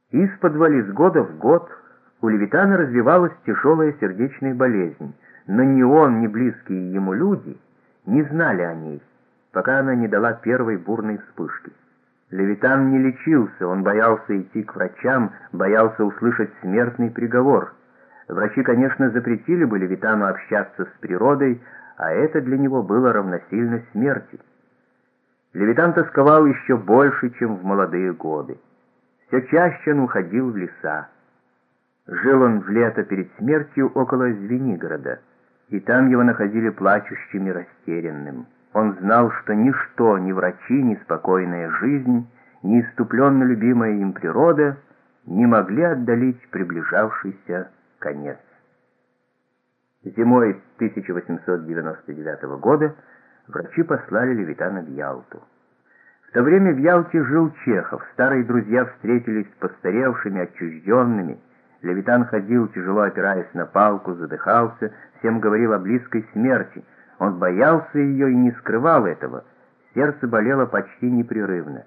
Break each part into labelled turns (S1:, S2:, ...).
S1: Исподволь из года в год у Левитана развивалась тяжелая сердечная болезнь, но ни он, ни близкие ему люди не знали о ней, пока она не дала первой бурной вспышки. Левитан не лечился, он боялся идти к врачам, боялся услышать смертный приговор. Врачи, конечно, запретили бы Левитану общаться с природой, а это для него было равносильно смерти. Левитан тосковал еще больше, чем в молодые годы. Все чаще он уходил в леса. Жил он в лето перед смертью около Звенигорода, и там его находили плачущим и растерянным. Он знал, что ничто, ни врачи, ни спокойная жизнь, ни иступленно любимая им природа не могли отдалить приближавшийся конец. Зимой 1899 года врачи послали Левитана в Ялту. В то время в Ялте жил Чехов, старые друзья встретились с постаревшими, отчужденными. Левитан ходил, тяжело опираясь на палку, задыхался, всем говорил о близкой смерти. Он боялся ее и не скрывал этого. Сердце болело почти непрерывно.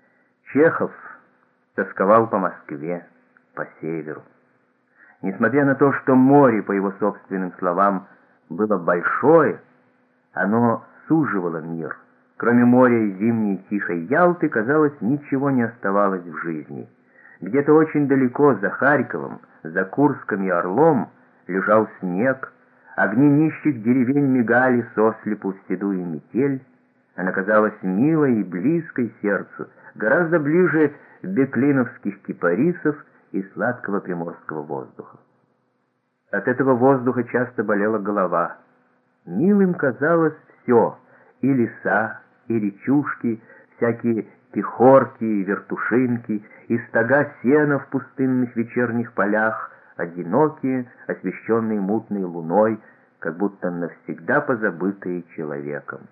S1: Чехов тосковал по Москве, по северу. Несмотря на то, что море, по его собственным словам, было большое, оно суживало мир. Кроме моря и зимней тихой Ялты, казалось, ничего не оставалось в жизни. Где-то очень далеко, за Харьковом, за Курском и Орлом, лежал снег, огни нищих деревень мигали сослепу в седую метель. Она казалась милой и близкой сердцу, гораздо ближе беклиновских кипарисов и сладкого приморского воздуха. От этого воздуха часто болела голова. Милым казалось все, и леса, и речушки, всякие пехорки и вертушинки, и стога сена в пустынных вечерних полях, одинокие, освещенные мутной луной, как будто навсегда позабытые человеком.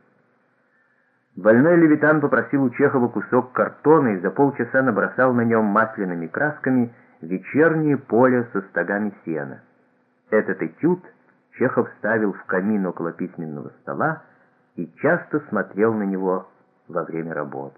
S1: Больной Левитан попросил у Чехова кусок картона и за полчаса набросал на нем масляными красками вечернее поле со стогами сена. Этот этюд Чехов ставил в камин около письменного стола и часто смотрел на него во время работы.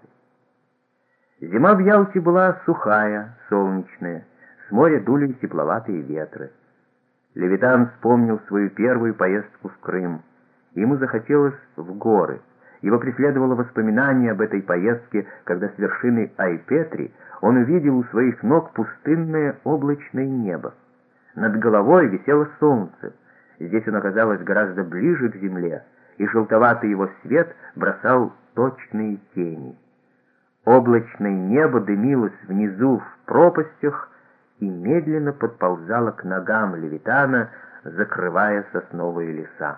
S1: Зима в Ялте была сухая, солнечная, с моря дули тепловатые ветры. Левитан вспомнил свою первую поездку в Крым. Ему захотелось в горы. Его преследовало воспоминание об этой поездке, когда с вершины Айпетри он увидел у своих ног пустынное облачное небо. Над головой висело солнце. Здесь оно оказалось гораздо ближе к земле, и желтоватый его свет бросал точные тени. Облачное небо дымилось внизу в пропастях и медленно подползало к ногам Левитана, закрывая сосновые леса.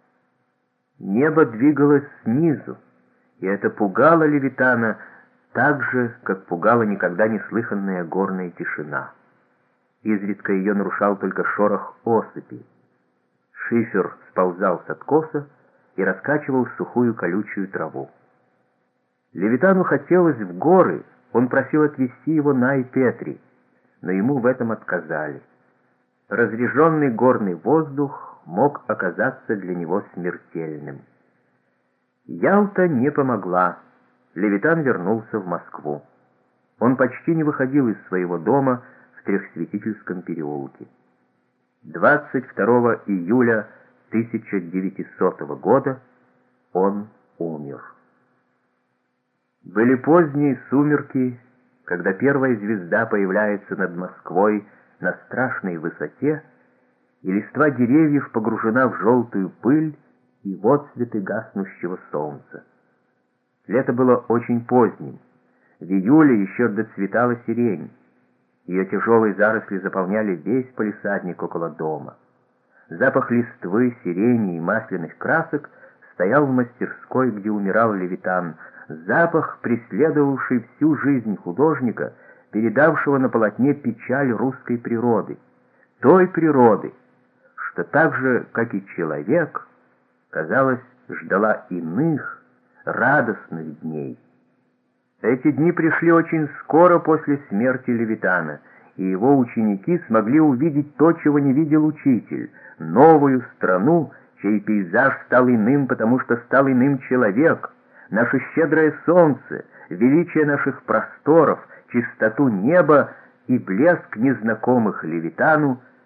S1: Небо двигалось снизу, и это пугало Левитана так же, как пугала никогда не слыханная горная тишина. Изредка ее нарушал только шорох осыпи. Шифер сползал с откоса и раскачивал сухую колючую траву. Левитану хотелось в горы, он просил отвезти его на Айпетри, но ему в этом отказали. Разреженный горный воздух мог оказаться для него смертельным. Ялта не помогла. Левитан вернулся в Москву. Он почти не выходил из своего дома в Трехсветительском переулке. 22 июля 1900 года он умер. Были поздние сумерки, когда первая звезда появляется над Москвой на страшной высоте, и листва деревьев погружена в желтую пыль и в отсветы гаснущего солнца. Лето было очень поздним. В июле еще доцветала сирень. Ее тяжелые заросли заполняли весь палисадник около дома. Запах листвы, сирени и масляных красок стоял в мастерской, где умирал Левитан, запах, преследовавший всю жизнь художника, передавшего на полотне печаль русской природы, той природы, что так же, как и человек, казалось, ждала иных, радостных дней. Эти дни пришли очень скоро после смерти Левитана, и его ученики смогли увидеть то, чего не видел учитель, новую страну, чей пейзаж стал иным, потому что стал иным человек, наше щедрое солнце, величие наших просторов, чистоту неба и блеск незнакомых Левитану